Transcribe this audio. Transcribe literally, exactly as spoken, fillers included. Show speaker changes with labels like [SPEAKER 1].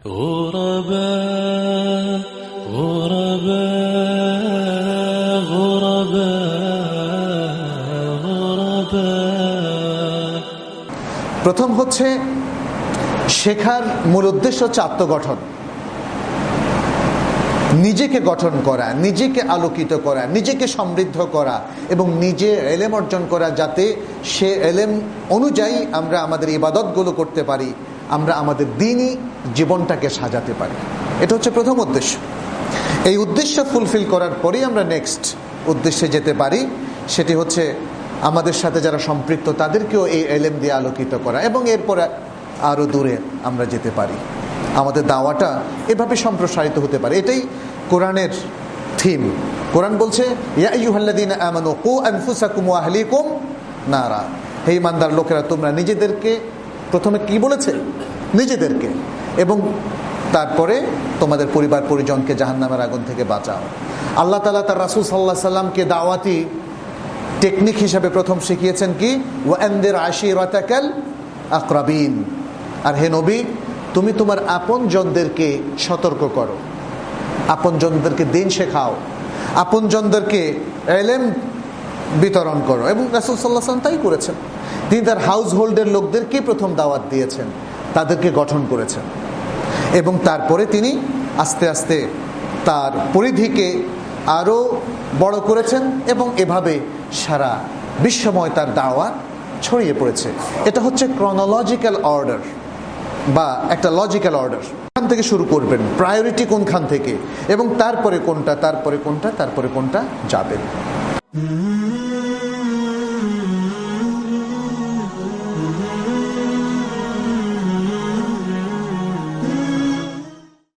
[SPEAKER 1] غرباء غرباء غرباء غرباء।
[SPEAKER 2] প্রথম হচ্ছে শেখার মূল উদ্দেশ্য হচ্ছে আত্মগঠন, নিজেকে গঠন করা, নিজেকে আলোকিত করা, নিজেকে সমৃদ্ধ করা এবং নিজে এলেম অর্জন করা, যাতে সে এলেম অনুযায়ী আমরা আমাদের ইবাদতগুলো করতে পারি, আমরা আমাদের দিনই জীবনটাকে সাজাতে পারি। এটা হচ্ছে প্রথম উদ্দেশ্য। এই উদ্দেশ্য ফুলফিল করার পরেই আমরা নেক্সট উদ্দেশ্যে যেতে পারি, সেটি হচ্ছে আমাদের সাথে যারা সম্পৃক্ত তাদেরকেও এই এলেম দিয়ে আলোকিত করা, এবং এরপরে আরও দূরে আমরা যেতে পারি। আমাদের দাওয়াটা এভাবে সম্প্রসারিত হতে পারে। এটাই কোরআনের থিম। কোরআন বলছে, ইয়া আইয়ুহাল্লাযীনা আমানু কু আনফুসাকুম ওয়া আহলিকুম নারা। হে ইমানদার লোকেরা, তোমরা নিজেদেরকে, প্রথমে কি বলেছে? নিজেদেরকে, এবং তারপরে তোমাদের পরিবার পরিজনকে জাহান্নামের আগুন থেকে বাঁচাও। আল্লাহ তাআলা তার রাসূল সাল্লাল্লাহু আলাইহি সাল্লামকে দাওয়াতি টেকনিক হিসাবে প্রথম শিখিয়েছেন কি? ওয়া আনদির আশীরাতাকাল আকরাবিন। আর হে নবী, তুমি তোমার আপনজনদেরকে সতর্ক করো, আপনজনদেরকে দিন শেখাও, আপনজনদেরকে ইলম বিতরণ করো। এবং রাসূল সাল্লাল্লাহু আলাইহি ওয়াসাল্লাম তাই করেছেন। তিনি তার হাউস হোল্ডের লোকদেরকে প্রথম দাওয়াত দিয়েছেন, তাদেরকে গঠন করেছেন, এবং তারপরে তিনি আস্তে আস্তে তার পরিধিকে আরও বড় করেছেন, এবং এভাবে সারা বিশ্বময় তার দাওয়াত ছড়িয়ে পড়েছে। এটা হচ্ছে ক্রনোলজিক্যাল অর্ডার বা একটা লজিক্যাল অর্ডার। কোনখান থেকে শুরু করবেন, প্রায়োরিটি কোনখান থেকে, এবং তারপরে কোনটা, তারপরে কোনটা, তারপরে কোনটা যাবেন।